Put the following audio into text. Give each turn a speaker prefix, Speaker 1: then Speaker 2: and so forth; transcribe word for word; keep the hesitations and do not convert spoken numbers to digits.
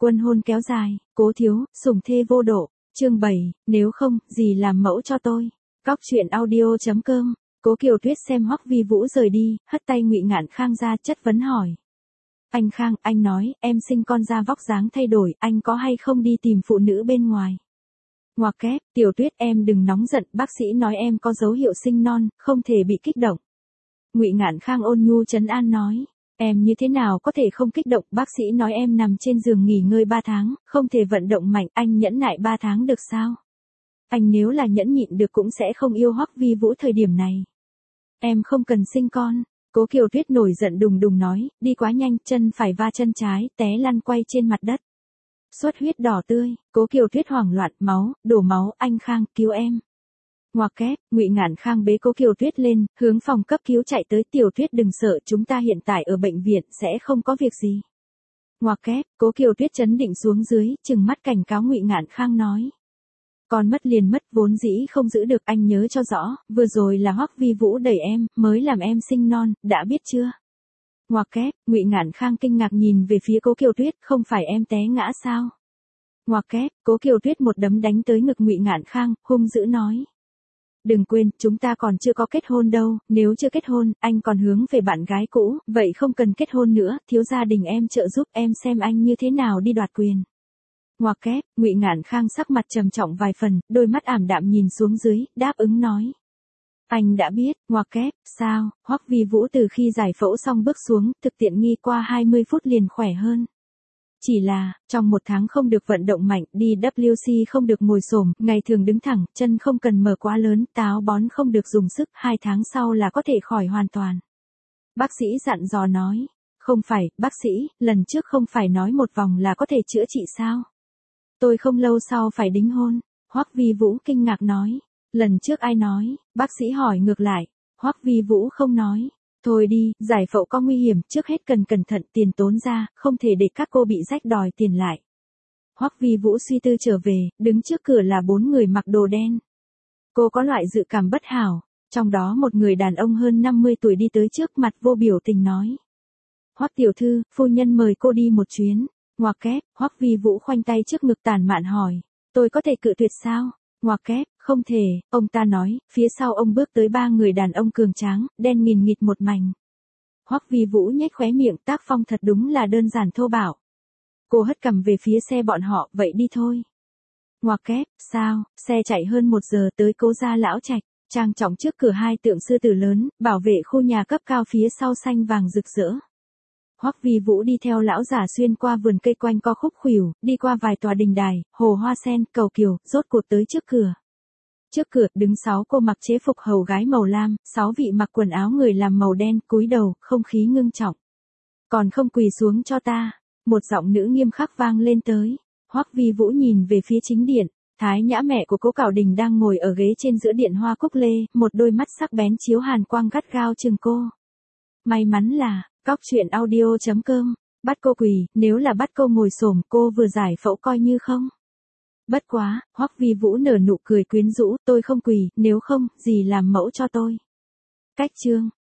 Speaker 1: Quân hôn kéo dài, cố thiếu, sủng thê vô độ. Chương bảy, nếu không, gì làm mẫu cho tôi. Cóc truyện audio chấm com. Cố Kiều Tuyết xem Hoắc Vi Vũ rời đi, hất tay Ngụy Ngạn Khang ra, chất vấn hỏi. Anh Khang, anh nói, em sinh con ra vóc dáng thay đổi, anh có hay không đi tìm phụ nữ bên ngoài? Ngoặc kép, Tiểu Tuyết em đừng nóng giận, bác sĩ nói em có dấu hiệu sinh non, không thể bị kích động. Ngụy Ngạn Khang ôn nhu trấn an nói. Em như thế nào có thể không kích động, bác sĩ nói em nằm trên giường nghỉ ngơi ba tháng, không thể vận động mạnh, anh nhẫn nại ba tháng được sao? Anh nếu là nhẫn nhịn được cũng sẽ không yêu Hoắc Vi Vũ thời điểm này. Em không cần sinh con. Cố Kiều Tuyết nổi giận đùng đùng nói, đi quá nhanh, chân phải va chân trái, té lăn quay trên mặt đất. Xuất huyết đỏ tươi, Cố Kiều Tuyết hoảng loạn, máu, đổ máu, anh Khang, cứu em. Ngoặc kép, Ngụy Ngạn Khang bế Cố Kiều Tuyết lên, hướng phòng cấp cứu chạy tới. Tiểu Tuyết đừng sợ, chúng ta hiện tại ở bệnh viện, sẽ không có việc gì. Ngoặc kép, Cố Kiều Tuyết chấn định xuống dưới, trừng mắt cảnh cáo Ngụy Ngạn Khang nói. Con mất liền mất, vốn dĩ không giữ được, anh nhớ cho rõ, vừa rồi là Hoắc Vi Vũ đẩy em, mới làm em sinh non, đã biết chưa? Ngoặc kép, Ngụy Ngạn Khang kinh ngạc nhìn về phía Cố Kiều Tuyết, không phải em té ngã sao? Ngoặc kép, Cố Kiều Tuyết một đấm đánh tới ngực Ngụy Ngạn Khang, hung dữ nói. Đừng quên, chúng ta còn chưa có kết hôn đâu, nếu chưa kết hôn, anh còn hướng về bạn gái cũ, vậy không cần kết hôn nữa, thiếu gia đình em trợ giúp em xem anh như thế nào đi đoạt quyền. Ngoặc kép, Ngụy Ngạn Khang sắc mặt trầm trọng vài phần, đôi mắt ảm đạm nhìn xuống dưới, đáp ứng nói. Anh đã biết, ngoặc kép, sao, Hoắc Vi Vũ từ khi giải phẫu xong bước xuống, thực tiện nghi qua hai mươi phút liền khỏe hơn. Chỉ là, trong một tháng không được vận động mạnh, đi W C không được ngồi xổm, ngày thường đứng thẳng, chân không cần mở quá lớn, táo bón không được dùng sức, hai tháng sau là có thể khỏi hoàn toàn. Bác sĩ dặn dò nói. Không phải, bác sĩ, lần trước không phải nói một vòng là có thể chữa trị sao? Tôi không lâu sau phải đính hôn. Hoắc Vi Vũ kinh ngạc nói. Lần trước ai nói? Bác sĩ hỏi ngược lại. Hoắc Vi Vũ không nói. Thôi đi, giải phẫu có nguy hiểm, trước hết cần cẩn thận, tiền tốn ra, không thể để các cô bị rách đòi tiền lại. Hoắc Vi Vũ suy tư trở về, đứng trước cửa là bốn người mặc đồ đen. Cô có loại dự cảm bất hảo, trong đó một người đàn ông hơn năm mươi tuổi đi tới trước mặt vô biểu tình nói. Hoắc tiểu thư, phu nhân mời cô đi một chuyến. Ngoặc kép, Hoắc Vi Vũ khoanh tay trước ngực tàn mạn hỏi. Tôi có thể cự tuyệt sao? Ngoặc kép, không thể, ông ta nói, phía sau ông bước tới ba người đàn ông cường tráng, đen nghìn nghịt một mảnh. Hoắc Vi Vũ nhếch khóe miệng, tác phong thật đúng là đơn giản thô bạo. Cô hất cằm về phía xe bọn họ, vậy đi thôi. Ngoặc kép, sao, xe chạy hơn một giờ tới Cố gia lão trạch, trang trọng trước cửa hai tượng sư tử lớn, bảo vệ khu nhà cấp cao phía sau xanh vàng rực rỡ. Hoắc Vi Vũ đi theo lão giả xuyên qua vườn cây quanh co khúc khuỷu, đi qua vài tòa đình đài, hồ hoa sen, cầu kiều, rốt cuộc tới trước cửa. Trước cửa, đứng sáu cô mặc chế phục hầu gái màu lam, sáu vị mặc quần áo người làm màu đen, cúi đầu, không khí ngưng trọng. Còn không quỳ xuống cho ta, một giọng nữ nghiêm khắc vang lên tới. Hoắc Vi Vũ nhìn về phía chính điện, Thái Nhã mẹ của Cố Cảo Đình đang ngồi ở ghế trên giữa điện hoa cúc lê, một đôi mắt sắc bén chiếu hàn quang gắt gao chừng cô. May mắn là, cóc truyện audio chấm com, bắt cô quỳ, nếu là bắt cô ngồi xổm, cô vừa giải phẫu coi như không. Bất quá, Hoắc Vi Vũ nở nụ cười quyến rũ, tôi không quỳ, nếu không, gì làm mẫu cho tôi. Cách chương.